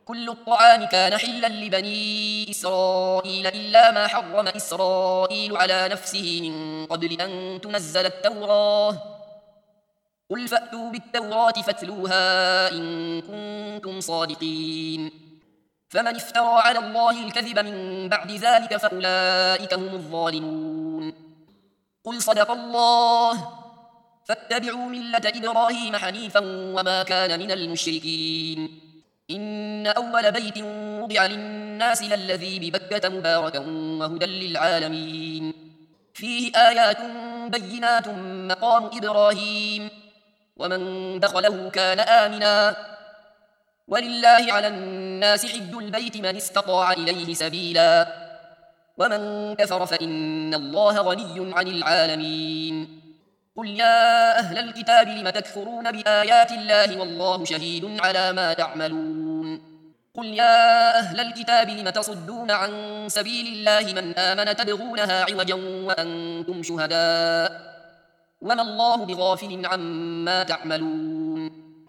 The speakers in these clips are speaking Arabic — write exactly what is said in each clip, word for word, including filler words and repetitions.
كل الطعام كان حلا لبني إسرائيل إلا ما حرم إسرائيل على نفسه من قبل أن تنزل التوراة قل فأتوا بالتوراة فاتلوها إن كنتم صادقين فمن افترى على الله الكذب من بعد ذلك فأولئك هم الظالمون قل صدق الله فاتبعوا ملة إبراهيم حنيفا وما كان من المشركين إن أول بيت وضع للناس للذي ببكة مباركا وهدى للعالمين فيه آيات بينات مقام إبراهيم ومن دخله كان آمنا ولله على الناس حج البيت من استطاع إليه سبيلا ومن كفر فإن الله غني عن العالمين قل يا أهل الكتاب لم تكفرون بآيات الله والله شهيد على ما تعملون قل يا أهل الكتاب لم تصدون عن سبيل الله من آمن تبغونها عوجا وأنتم شهداء وما الله بغافل عما تعملون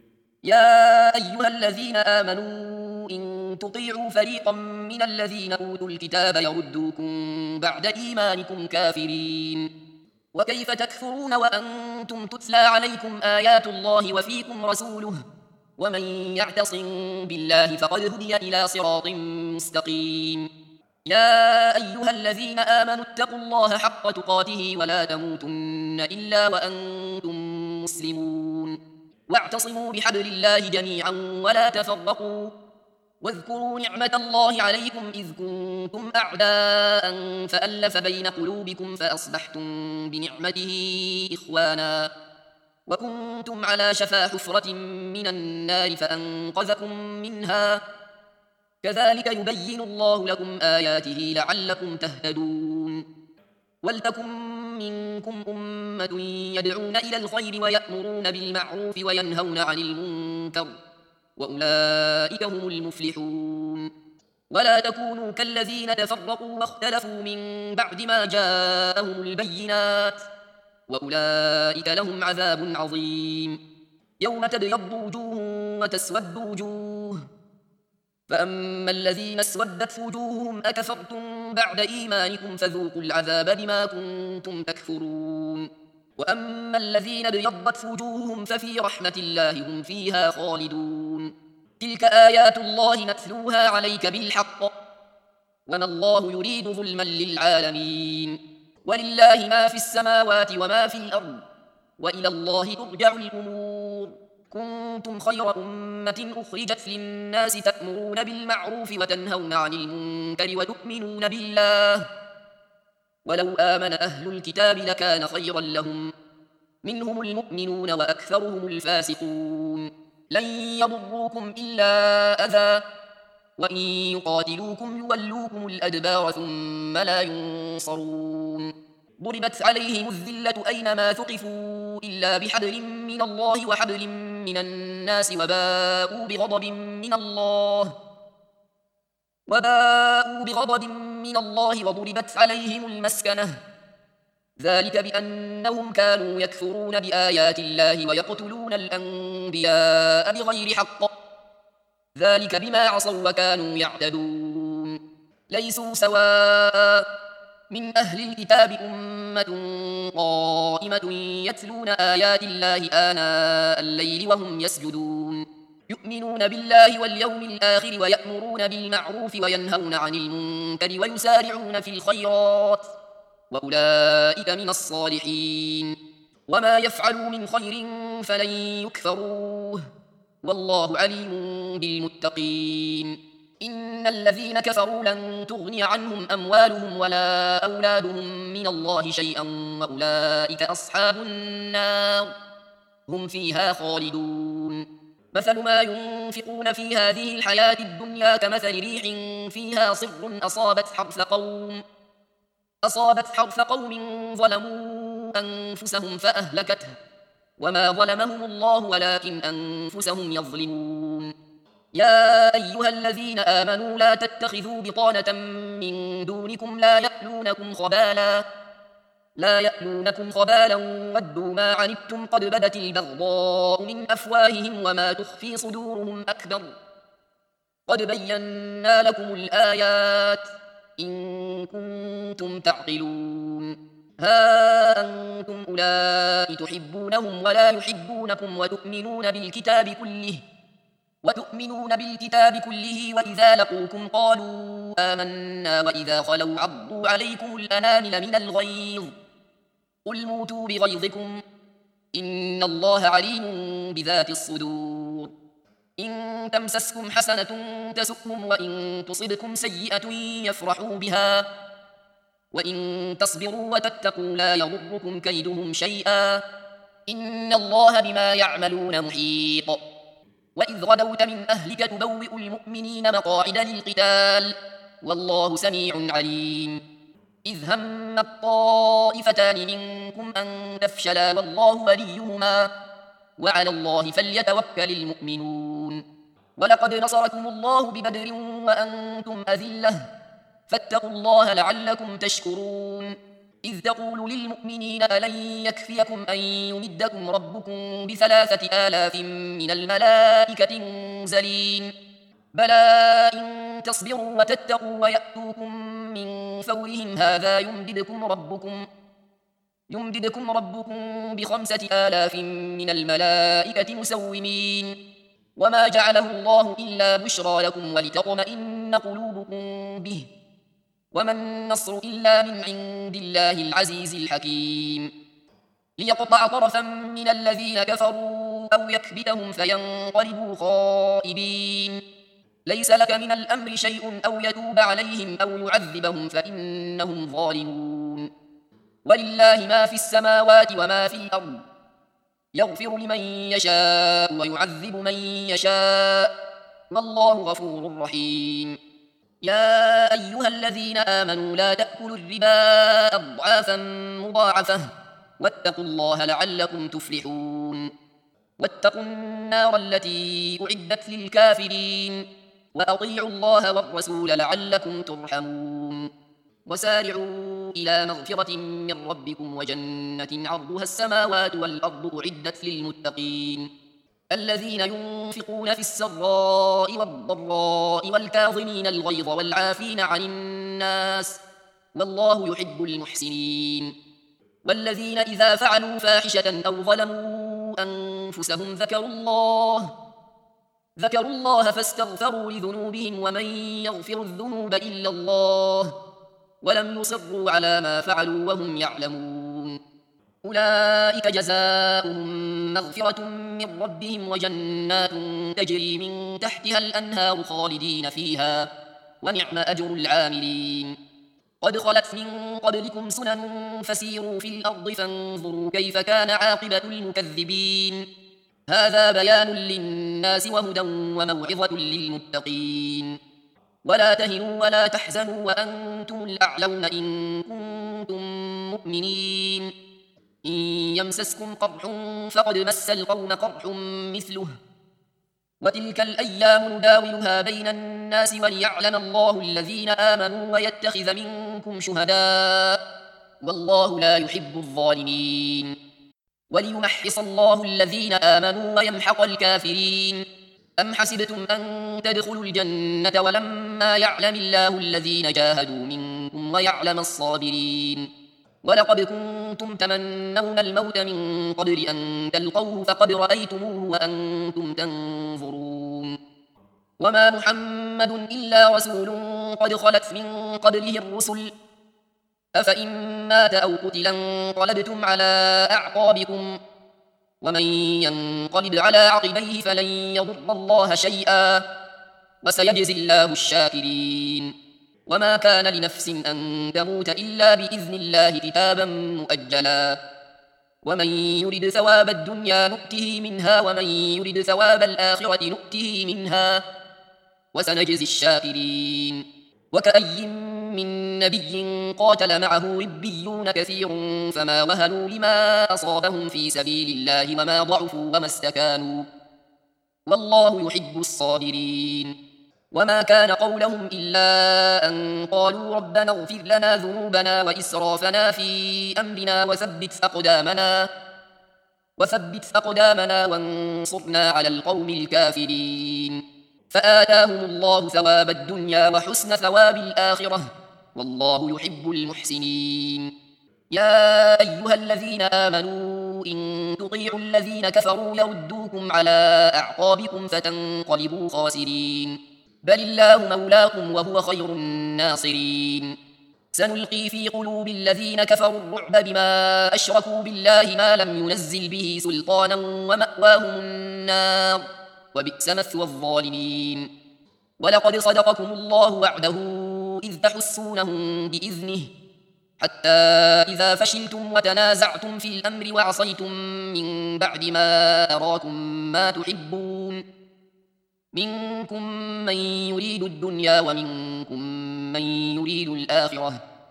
يا أيها الذين آمنوا إن تطيعوا فريقا من الذين أوتوا الكتاب يردوكم بعد إيمانكم كافرين وكيف تكفرون وأنتم تتلى عليكم آيات الله وفيكم رسوله ومن يعتصم بالله فقد هدي إلى صراط مستقيم يا أيها الذين آمنوا اتقوا الله حق تقاته ولا تموتن إلا وأنتم مسلمون واعتصموا بحبل الله جميعا ولا تفرقوا واذكروا نعمة الله عليكم إذ كنتم أعداء فألف بين قلوبكم فأصبحتم بنعمته إخوانا وكنتم على شفا حفرة من النار فأنقذكم منها كذلك يبين الله لكم آياته لعلكم تهتدون ولتكن منكم أمة يدعون إلى الخير ويأمرون بالمعروف وينهون عن المنكر وأولئك هم المفلحون ولا تكونوا كالذين تفرقوا واختلفوا من بعد ما جاءهم البينات وأولئك لهم عذاب عظيم يوم تبيض وجوه وتسود وجوه فأما الذين اسودت وجوههم أكفرتم بعد إيمانكم فذوقوا العذاب بما كنتم تكفرون وأما الذين ابيضت وجوههم ففي رحمة الله هم فيها خالدون تلك آيات الله نتلوها عليك بالحق وما الله يريد ظلما للعالمين ولله ما في السماوات وما في الأرض وإلى الله ترجع الأمور كنتم خير أمة أخرجت للناس تأمرون بالمعروف وتنهون عن المنكر وتؤمنون بالله ولو آمن أهل الكتاب لكان خيرا لهم منهم المؤمنون وأكثرهم الفاسقون لن يضروكم إلا أذى وإن يقاتلوكم يولوكم الأدبار ثم لا ينصرون ضربت عليهم الذلة أينما ثقفوا إلا بحبل من الله وحبل من الناس وباءوا بغضب من الله وباءوا بغضب من الله وضربت عليهم المسكنة ذلك بأنهم كانوا يكفرون بآيات الله ويقتلون الأنبياء بغير حق ذلك بما عصوا وكانوا يعتدون ليسوا سواء من أهل الكتاب أمة قائمة يتلون آيات الله آناء الليل وهم يسجدون يؤمنون بالله واليوم الآخر ويأمرون بالمعروف وينهون عن المنكر ويسارعون في الخيرات وأولئك من الصالحين وما يفعلوا من خير فلن يكفروه والله عليم بالمتقين إن الذين كفروا لن تغني عنهم أموالهم ولا أولادهم من الله شيئا وأولئك أصحاب النار هم فيها خالدون مثل ما ينفقون في هذه الحياة الدنيا كمثل ريح فيها صر أصابت حرث قوم أصابت حرث قوم ظلموا أنفسهم فأهلكته وما ظلمهم الله ولكن أنفسهم يظلمون يا أيها الذين آمنوا لا تتخذوا بطانة من دونكم لا يألونكم خبالا لا يألونكم خبالا ودوا ما عنتم قد بدت البغضاء من أفواههم وما تخفي صدورهم أكبر قد بينا لكم الآيات إن كنتم تعقلون. ها أنتم أولئك تحبونهم ولا يحبونكم وتؤمنون بالكتاب كله وتؤمنون بالكتاب كله وإذا لقوكم قالوا آمنا وإذا خلوا عضوا عليكم الأنامل من الغيظ قل موتوا بغيظكم إن الله عليم بذات الصدور. إن تمسسكم حسنة تسؤهم وإن تصبكم سيئة يفرحوا بها وإن تصبروا وتتقوا لا يضركم كيدهم شيئا إن الله بما يعملون محيط. وإذ غدوت من أهلك تبوئ المؤمنين مقاعد للقتال والله سميع عليم. إذ هم الطائفتان منكم أن تفشلا والله وليهما وعلى الله فليتوكل المؤمنون. ولقد نصركم الله ببدر وأنتم أذلة فاتقوا الله لعلكم تشكرون. إذ تقول للمؤمنين ألن يكفيكم أن يمدكم ربكم بثلاثة آلاف من الملائكة منزلين بلى إن تصبروا وتتقوا ويأتوكم من فورهم هذا يمددكم ربكم يمددكم ربكم بخمسة آلاف من الملائكة مسومين وما جعله الله إلا بشرى لكم ولتطمئن قلوبكم به وما النصر إلا من عند الله العزيز الحكيم. ليقطع طرفا من الذين كفروا أو يكبتهم فينقلبوا خائبين ليس لك من الأمر شيء أو يتوب عليهم أو يعذبهم فإنهم ظالمون. ولله ما في السماوات وما في الأرض يغفر لمن يشاء ويعذب من يشاء والله غفور رحيم. يا أيها الذين آمنوا لا تأكلوا الربا أضعافا مضاعفة واتقوا الله لعلكم تفلحون. واتقوا النار التي أعدت للكافرين وأطيعوا الله والرسول لعلكم ترحمون. وسارعوا إلى مغفرة من ربكم وجنة عرضها السماوات والأرض أعدت للمتقين الذين ينفقون في السراء والضراء والكاظمين الغيظ والعافين عن الناس والله يحب المحسنين. والذين إذا فعلوا فاحشة أو ظلموا أنفسهم ذكروا الله ذكروا الله فاستغفروا لذنوبهم ومن يغفر الذنوب إلا الله ولم يصروا على ما فعلوا وهم يعلمون أولئك جزاؤهم مغفرة من ربهم وجنات تجري من تحتها الأنهار خالدين فيها ونعم أجر العاملين. قد خلت من قبلكم سنن فسيروا في الأرض فانظروا كيف كان عاقبة المكذبين هذا بيان للناس وهدى وموعظة للمتقين. ولا تهنوا ولا تحزنوا وأنتم الأعلون إن كنتم مؤمنين إن يمسسكم قرح فقد مس القوم قرح مثله وتلك الأيام نداولها بين الناس وليعلم الله الذين آمنوا ويتخذ منكم شهداء والله لا يحب الظالمين. وليمحص الله الذين آمنوا ويمحق الكافرين أم حسبتم أن تدخلوا الجنة ولما يعلم الله الذين جاهدوا منكم ويعلم الصابرين ولقد كنتم تمنون الموت من قبل أن تلقوه فقد رأيتموه وأنتم تنظرون وما محمد إلا رسول قد خلت من قبله الرسل أفإن مات أو قتلا انقلبتم على أعقابكم ومن ينقلب على عقبيه فلن يضر الله شيئا وسيجزي الله الشاكرين. وما كان لنفس أن تموت إلا بإذن الله كتابا مؤجلا ومن يرد ثواب الدنيا نؤته منها ومن يرد ثواب الآخرة نؤته منها وسنجزي الشاكرين. وكأي من نبي قاتل معه ربيون كثير فما وهنوا لما أصابهم في سبيل الله وما ضعفوا وما استكانوا والله يحب الصابرين. وما كان قولهم إلا أن قالوا ربنا اغفر لنا ذنوبنا وإسرافنا في أمرنا وثبت أقدامنا وثبت أقدامنا وانصرنا على القوم الكافرين فآتاهم الله ثواب الدنيا وحسن ثواب الآخرة والله يحب المحسنين. يا أيها الذين آمنوا إن تطيعوا الذين كفروا يردوكم على أعقابكم فتنقلبوا خاسرين، بل الله مولاكم وهو خير الناصرين. سنلقي في قلوب الذين كفروا الرعب بما أشركوا بالله ما لم ينزل به سلطانا ومأواهم النار وبئس مثوى الظالمين. ولقد صدقكم الله وعده إذ تحسونهم بإذنه حتى إذا فشلتم وتنازعتم في الأمر وعصيتم من بعد ما أراكم ما تحبون، منكم من يريد الدنيا ومنكم من يريد الآخرة،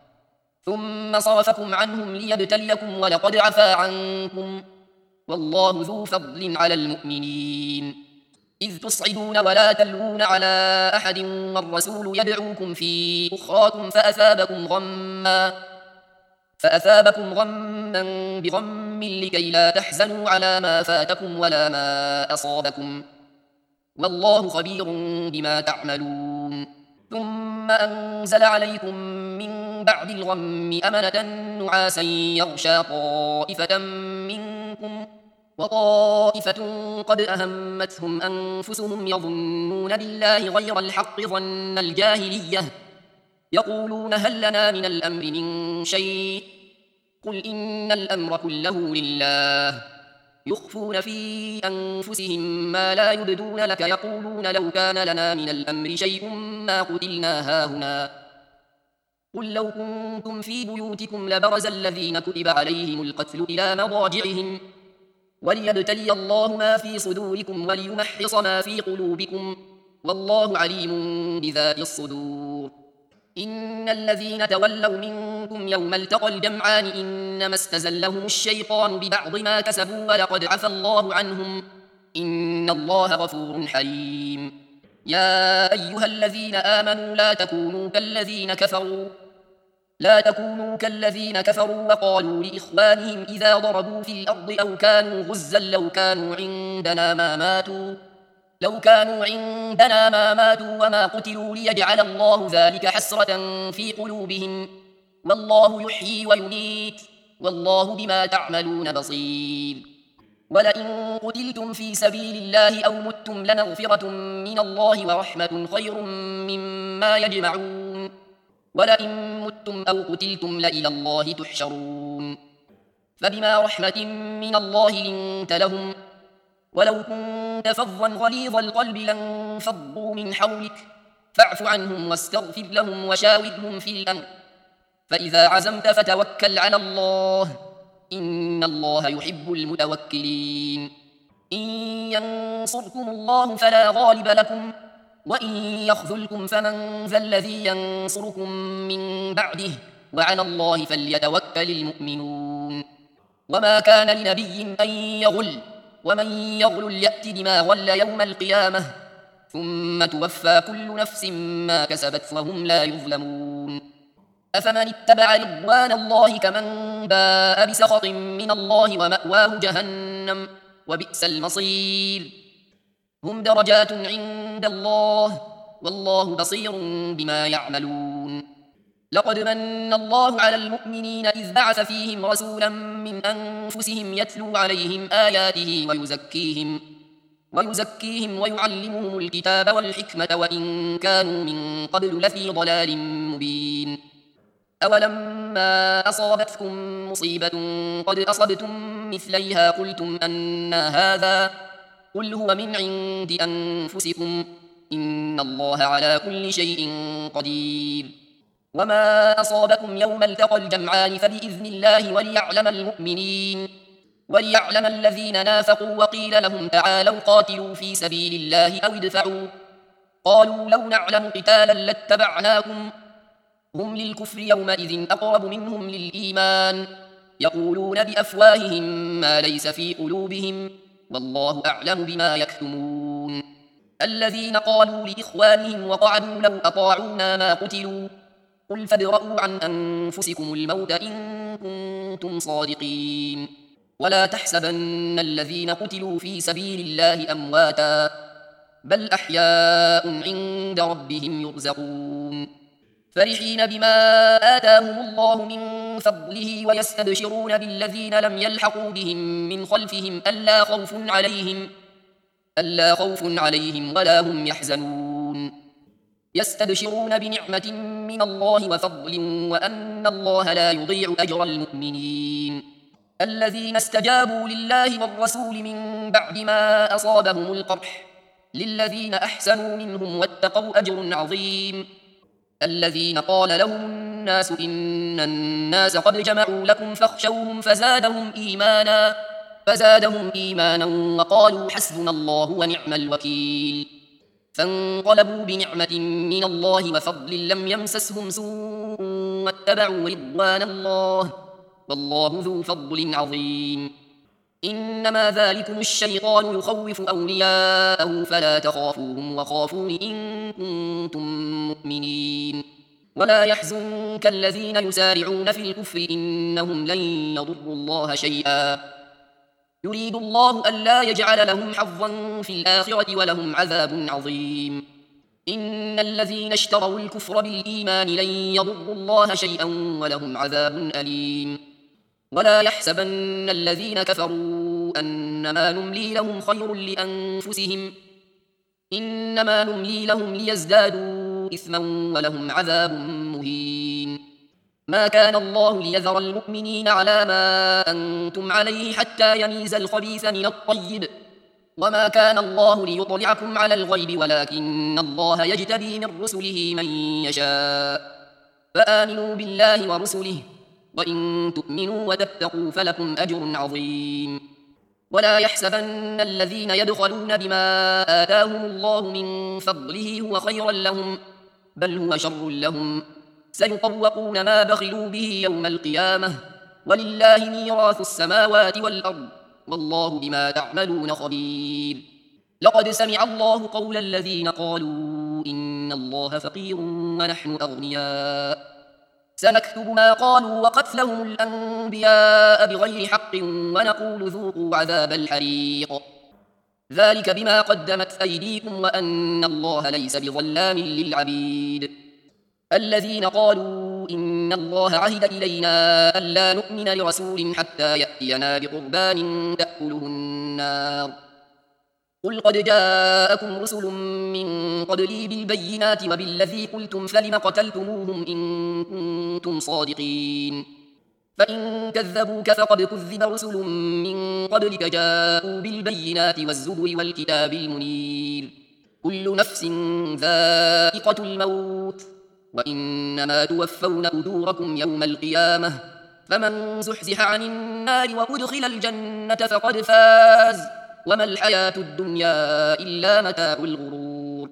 ثم صرفكم عنهم ليبتليكم ولقد عفا عنكم والله ذو فضل على المؤمنين. إذ تصعدون ولا تلوون على أحد والرسول يدعوكم في أخراكم فأثابكم غما فأثابكم غما بغم لكي لا تحزنوا على ما فاتكم ولا ما أصابكم والله خبير بما تعملون. ثم أنزل عليكم من بعد الغم أمنة نعاسا يغشى طائفة منكم وطائفة قد أهمتهم أنفسهم يظنون بالله غير الحق ظن الجاهلية يقولون هل لنا من الأمر من شيء قل إن الأمر كله لله يخفون في أنفسهم ما لا يبدون لك يقولون لو كان لنا من الأمر شيء ما قتلنا هاهنا قل لو كنتم في بيوتكم لبرز الذين كتب عليهم القتل إلى مضاجعهم وليبتلي الله ما في صدوركم وليمحص ما في قلوبكم والله عليم بذات الصدور. إن الذين تولوا منكم يوم التقى الجمعان إنما استزلهم الشيطان ببعض ما كسبوا ولقد عفى الله عنهم إن الله غفور حليم. يا أيها الذين آمنوا لا تكونوا كالذين كفروا لا تكونوا كالذين كفروا وقالوا لإخوانهم إذا ضربوا في الأرض أو كانوا غزا لو كانوا عندنا ما ماتوا لو كانوا عندنا ما ماتوا وما قتلوا ليجعل الله ذلك حسرة في قلوبهم والله يحيي ويميت والله بما تعملون بصير. ولئن قتلتم في سبيل الله أو متم لمغفرة من الله ورحمة خير مما يجمعون ولئن متم أو قتلتم لإلى الله تحشرون. فبما رحمة من الله لنت لهم ولو كنت فظا غليظ القلب لانفضوا من حولك فاعف عنهم واستغفر لهم وشاورهم في الأمر فإذا عزمت فتوكل على الله إن الله يحب المتوكلين. إن ينصركم الله فلا غالب لكم وإن يخذلكم فمن ذا الذي ينصركم من بعده وعلى الله فليتوكل المؤمنون. وما كان لنبي أن يغل ومن يغل يأت بما غل يوم القيامة ثم توفى كل نفس ما كسبت وهم لا يظلمون. أفمن اتبع رضوان الله كمن باء بسخط من الله ومأواه جهنم وبئس المصير. هم درجات عند الله والله بصير بما يعملون. لقد من الله على المؤمنين إذ بعث فيهم رسولا من أنفسهم يتلو عليهم آياته ويزكيهم ويزكيهم ويعلمهم الكتاب والحكمة وإن كانوا من قبل لفي ضلال مبين. أولما أصابتكم مصيبة قد أصبتم مثليها قلتم أن هذا قل هو من عند أنفسكم إن الله على كل شيء قدير. وما أصابكم يوم التقى الجمعان فبإذن الله وليعلم المؤمنين وليعلم الذين نافقوا وقيل لهم تعالوا قاتلوا في سبيل الله أو ادفعوا قالوا لو نعلم قتالا لاتبعناكم هم للكفر يومئذ أقرب منهم للإيمان يقولون بأفواههم ما ليس في قلوبهم والله أعلم بما يكتمون. الذين قالوا لإخوانهم وقعدوا لو أطاعونا ما قتلوا قل فادرءوا عن أنفسكم الموت إن كنتم صادقين ولا تحسبن الذين قتلوا في سبيل الله أمواتا بل أحياء عند ربهم يرزقون فرحين بما آتاهم الله من فضله ويستبشرون بالذين لم يلحقوا بهم من خلفهم ألا خوف عليهم ألا خوف عليهم ولا هم يحزنون يستبشرون بنعمة من الله وفضل وأن الله لا يضيع أجر المؤمنين الذين استجابوا لله والرسول من بعد ما أصابهم القرح للذين أحسنوا منهم واتقوا أجر عظيم الذين قال لهم الناس إن الناس قد جمعوا لكم فاخشوهم فزادهم إيمانا فزادهم إيمانا وقالوا حسبنا الله ونعم الوكيل فانقلبوا بنعمة من الله وفضل لم يمسسهم سوء واتبعوا رضوان الله والله ذو فضل عظيم إنما ذلكم الشيطان يخوف أولياءه فلا تخافوهم وخافون إن كنتم مؤمنين ولا يحزنك الذين يسارعون في الكفر إنهم لن يضروا الله شيئا يريد الله ألا يجعل لهم حظا في الآخرة ولهم عذاب عظيم إن الذين اشتروا الكفر بالإيمان لن يضروا الله شيئا ولهم عذاب أليم ولا يحسبن الذين كفروا أنما نملي لهم خير لأنفسهم إنما نملي لهم ليزدادوا إثما ولهم عذاب مهين ما كان الله ليذر المؤمنين على ما أنتم عليه حتى يميز الخبيث من الطيب وما كان الله ليطلعكم على الغيب ولكن الله يجتبي من رسله من يشاء فآمنوا بالله ورسله وإن تؤمنوا وتتقوا فلكم أجر عظيم ولا يحسبن الذين يدخلون بما آتاهم الله من فضله هو خيرا لهم بل هو شر لهم سيطوقون ما بخلوا به يوم القيامة ولله ميراث السماوات والأرض والله بما تعملون خبير لقد سمع الله قول الذين قالوا إن الله فقير ونحن أغنياء سنكتب ما قالوا وقتلهم الأنبياء بغير حق ونقول ذوقوا عذاب الحريق ذلك بما قدمت أيديكم وأن الله ليس بظلام للعبيد الذين قالوا إن الله عهد إلينا ألا نؤمن لرسول حتى يأتينا بقربان تأكله النار قل قد جاءكم رسل من قبلي بالبينات وبالذي قلتم فلم قتلتموهم إن كنتم صادقين فإن كذبوك فقد كذب رسل من قبلك جاءوا بالبينات والزبر والكتاب المنير كل نفس ذائقة الموت وإنما توفون أجوركم يوم القيامة فمن زحزح عن النار وأدخل الجنة فقد فاز وما الحياة الدنيا إلا متاع الغرور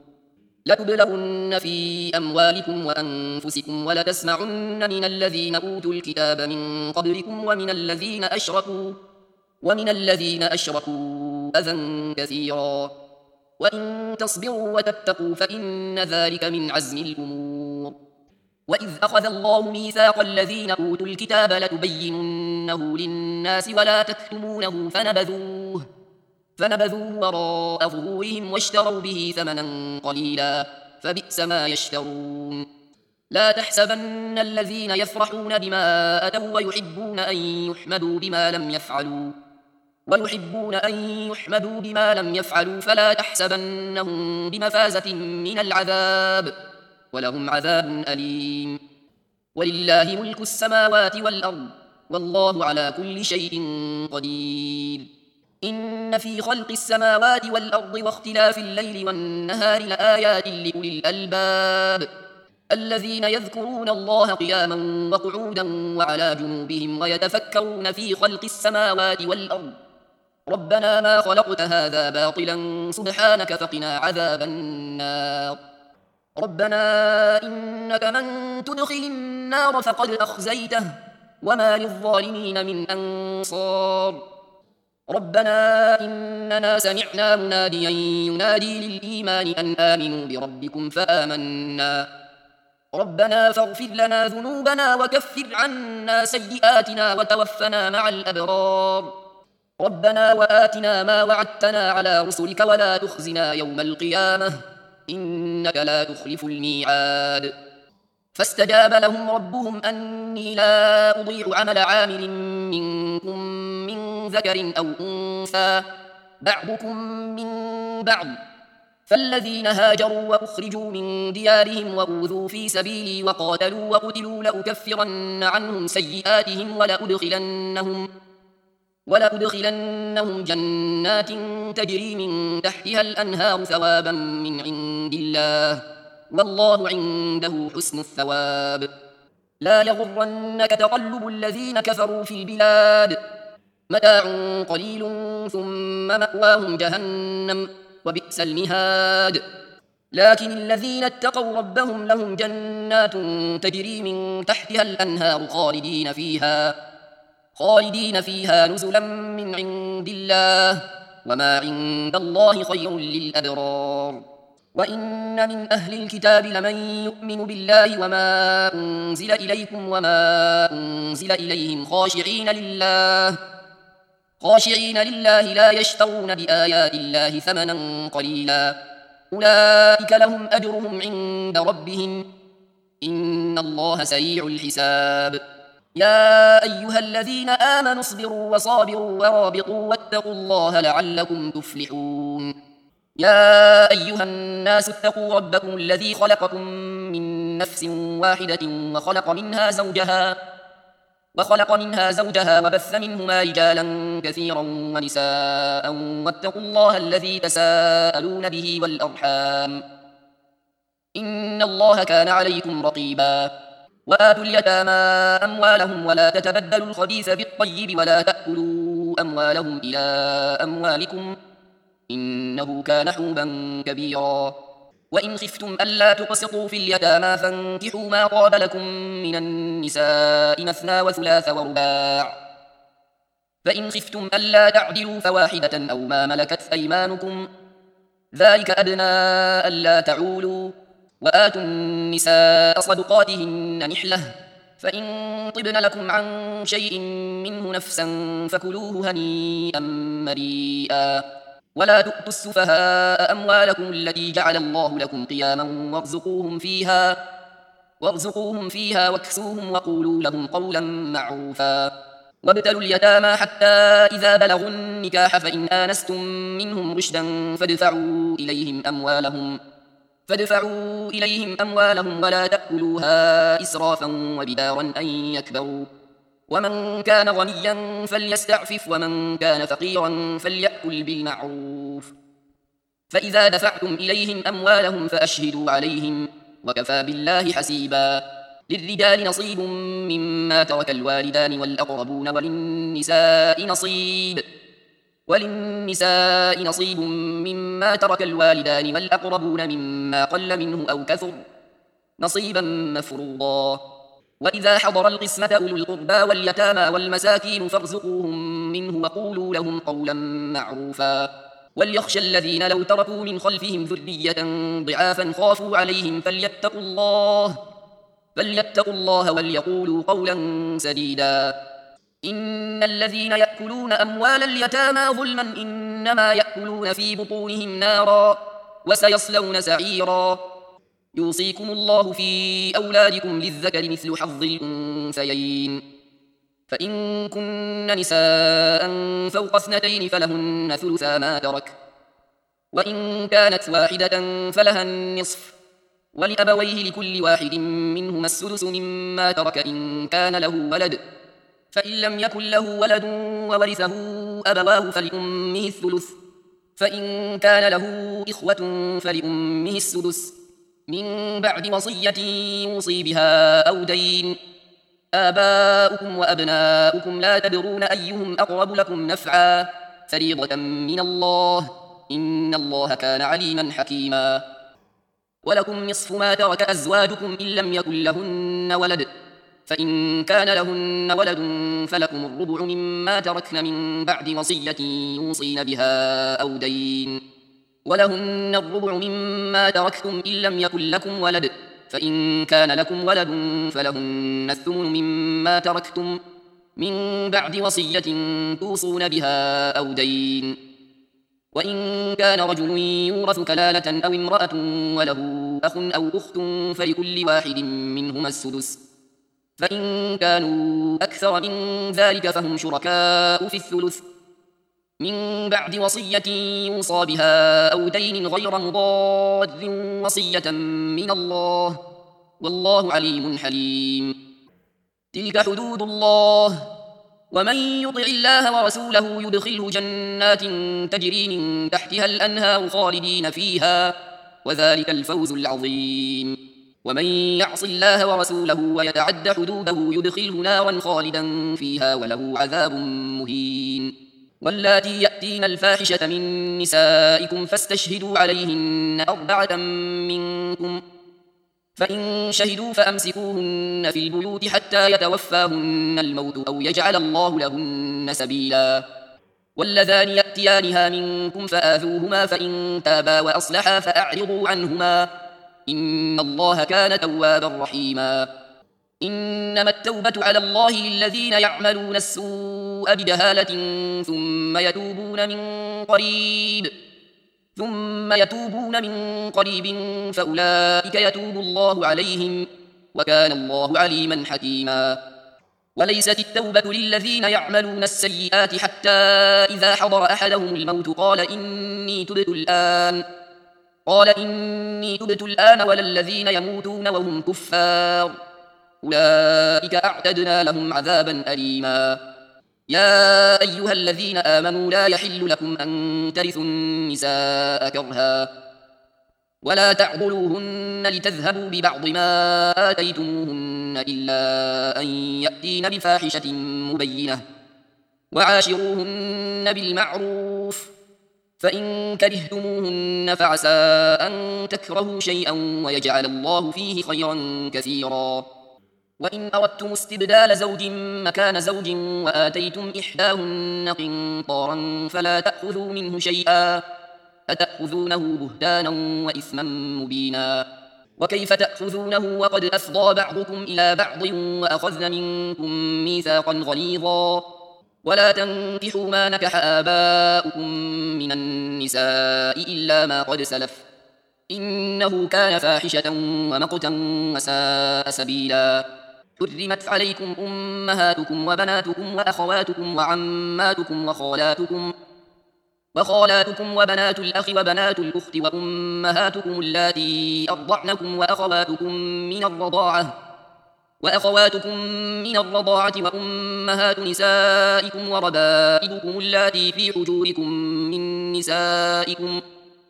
لتبلغن في أموالكم وأنفسكم ولتسمعن من الذين أوتوا الكتاب من قبلكم ومن الذين أشركوا ومن الذين أشركوا أذى كثيرا وإن تصبروا وتتقوا فإن ذلك من عزم الأمور وإذ أخذ الله ميثاق الذين أوتوا الكتاب لتبيننه للناس ولا تكتمونه فنبذوه فنبذوه وراء ظهورهم واشتروا به ثمنا قليلا فبئس ما يشترون لا تحسبن الذين يفرحون بما أتوا ويحبون أن يحمدوا بما لم يفعلوا ويحبون أن يحمدوا بما لم يفعلوا فلا تحسبنهم بمفازة من العذاب ولهم عذاب أليم ولله ملك السماوات والأرض والله على كل شيء قدير إن في خلق السماوات والأرض واختلاف الليل والنهار لآيات لأولي الألباب الذين يذكرون الله قياما وقعودا وعلى جنوبهم ويتفكرون في خلق السماوات والأرض ربنا ما خلقت هذا باطلا سبحانك فقنا عذاب النار ربنا إنك من تدخل النار فقد أخزيته وما للظالمين من أنصار ربنا إننا سمعنا مناديا ينادي للإيمان أن آمنوا بربكم فآمنا ربنا فاغفر لنا ذنوبنا وكفر عنا سيئاتنا وتوفنا مع الأبرار ربنا وآتنا ما وعدتنا على رسلك ولا تخزنا يوم القيامة إنك لا تخلف الميعاد. فاستجاب لهم ربهم أني لا أضيع عمل عامل منكم من ذكر أو أنثى بعضكم من بعض، فالذين هاجروا وأخرجوا من ديارهم وأوذوا في سبيلي وقاتلوا وقتلوا لأكفرن عنهم سيئاتهم ولأدخلنهم, ولأدخلنهم جنات تجري من تحتها الأنهار ثوابا من عند الله والله عنده حسن الثواب. لا يغرنك تقلب الذين كفروا في البلاد متاع قليل ثم مأواهم جهنم وبئس المهاد. لكن الذين اتقوا ربهم لهم جنات تجري من تحتها الأنهار خالدين فيها خالدين فيها نزلا من عند الله وما عند الله خير للأبرار. وإن من أهل الكتاب لمن يؤمن بالله وما أنزل إليكم وما أنزل إليهم خاشعين لله خاشعين لله لا يشترون بآيات الله ثمنا قليلا أولئك لهم أجرهم عند ربهم إن الله سريع الحساب. يا أيها الذين آمنوا اصبروا وصابروا ورابطوا واتقوا الله لعلكم تفلحون. يا أيها الناس اتقوا ربكم الذي خلقكم من نفس واحدة وخلق منها زوجها وخلق منها زوجها وبث منهما رجالا كثيرا ونساء واتقوا الله الذي تساءلون به والأرحام إن الله كان عليكم رقيبا. وآتوا اليتامى أموالهم ولا تتبدلوا الخبيث بالطيب ولا تأكلوا أموالهم إلى أموالكم إنه كان حوبا كبيرا. وإن خفتم ألا تقسطوا في اليتامى فانكحوا ما طاب لكم من النساء مثنى وثلاث ورباع، فإن خفتم ألا تعدلوا فواحدة أو ما ملكت أيمانكم ذلك أدنى ألا تعولوا. وآتوا النساء صدقاتهن نحلة فإن طبن لكم عن شيء منه نفسا فكلوه هنيئا مريئا. ولا تؤتوا السفهاء أموالكم التي جعل الله لكم قياما وارزقوهم فيها وارزقوهم فيها واكسوهم وقولوا لهم قولا معروفا. وابتلوا اليتامى حتى إذا بلغوا النكاح فإن آنستم منهم رشدا فادفعوا إليهم أموالهم فادفعوا إليهم أموالهم ولا تأكلوها إسرافا وبدارا أن يكبروا. ومن كان غنيا فليستعفف ومن كان فقيرا فليأكل بالمعروف. فإذا دفعتم إليهم أموالهم فأشهدوا عليهم وكفى بالله حسيبا. للرجال نصيب مما ترك الوالدان والأقربون وللنساء نصيب وللنساء نصيب مما ترك الوالدان والأقربون مما قل منه أو كثر نصيبا مفروضا. وإذا حضر القسمة أولو القربى واليتامى والمساكين فارزقوهم منه وقولوا لهم قولا معروفا. وليخشى الذين لو تركوا من خلفهم ذرية ضعافا خافوا عليهم فليتقوا الله فليتقوا الله وليقولوا قولا سديدا. إن الذين يأكلون أموال اليتامى ظلما إنما يأكلون في بطونهم نارا وسيصلون سعيرا. يوصيكم الله في أولادكم للذكر مثل حظ الأنثيين فإن كن نساء فوق اثنتين فلهن ثلثا ما ترك وإن كانت واحدة فلها النصف ولأبويه لكل واحد منهما السدس مما ترك إن كان له ولد فإن لم يكن له ولد وورثه أبواه فلأمه الثلث فإن كان له إخوة فلأمه السدس من بعد وصية يوصي بها أو دين. آباؤكم وأبناؤكم لا تدرون أيهم أقرب لكم نفعا فريضة من الله إن الله كان عليما حكيما. ولكم نصف ما ترك أزواجكم إن لم يكن لهن ولد فإن كان لهن ولد فلكم الربع مما تركن من بعد وصية يوصين بها أو دين. ولهن الربع مما تركتم إن لم يكن لكم ولد فإن كان لكم ولد فلهن الثمن مما تركتم من بعد وصية توصون بها أو دين. وإن كان رجل يورث كلالة أو امرأة وله أخ أو أخت فلكل واحد منهما السدس، فإن كانوا أكثر من ذلك فهم شركاء في الثلث من بعد وصية يوصى بها أو دين غير مضار وصية من الله، والله عليم حليم. تلك حدود الله، ومن يطع الله ورسوله يدخله جنات تجري من تحتها الأنهار خالدين فيها، وذلك الفوز العظيم. ومن يعص الله ورسوله ويتعد حدوده يدخله نارا خالدا فيها وله عذاب مهين. واللاتي يأتين الفاحشة من نسائكم فاستشهدوا عليهن أربعة منكم، فإن شهدوا فأمسكوهن في البيوت حتى يتوفاهن الموت أو يجعل الله لهن سبيلا. واللذان يأتيانها منكم فآذوهما فإن تابا وأصلحا فأعرضوا عنهما، إن الله كان توابا رحيما. إنما التوبة على الله للذين يعملون السوء بجهالة ثم يتوبون من قريب ثم يتوبون من قريب فأولئك يتوب الله عليهم، وكان الله عليما حكيما. وليست التوبة للذين يعملون السيئات حتى إذا حضر أحدهم الموت قال إني تبت الآن قال إني تبت الآن ولا الذين يموتون وهم كفار، أولئك أعتدنا لهم عذابا أليما. يا أيها الذين آمنوا لا يحل لكم أن ترثوا النساء كرها ولا تعضلوهن لتذهبوا ببعض ما آتيتموهن إلا أن يأتين بفاحشة مبينة، وعاشروهن بالمعروف، فإن كرهتموهن فعسى أن تكرهوا شيئا ويجعل الله فيه خيرا كثيرا. وإن أردتم استبدال زوج مكان زوج وآتيتم إحداهن قنطارا فلا تأخذوا منه شيئا، أتأخذونه بهتانا وإثما مبينا. وكيف تأخذونه وقد أفضى بعضكم إلى بعض وأخذن منكم ميثاقا غليظا. ولا تنكحوا ما نكح آباؤكم من النساء إلا ما قد سلف، إنه كان فاحشة ومقتا وساء سبيلا. حرمت عليكم أمهاتكم وبناتكم وأخواتكم وعماتكم وخالاتكم وخالاتكم وبنات الأخ وبنات الأخت وأمهاتكم اللاتي أرضعنكم وأخواتكم من الرضاعة وأخواتكم من الرضاعة وأمهات نسائكم وربائبكم اللاتي في حجوركم من نسائكم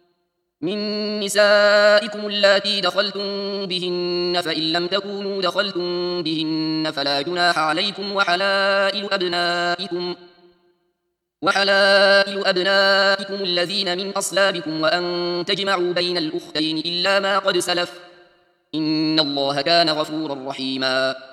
من نسائكم اللاتي دخلتم بهن، فإن لم تكونوا دخلتم بهن فلا جناح عليكم وحلائل أبنائكم وحلائل أبنائكم الذين من أصلابكم وأن تجمعوا بين الأختين إلا ما قد سلف، إن الله كان غفورا رحيما.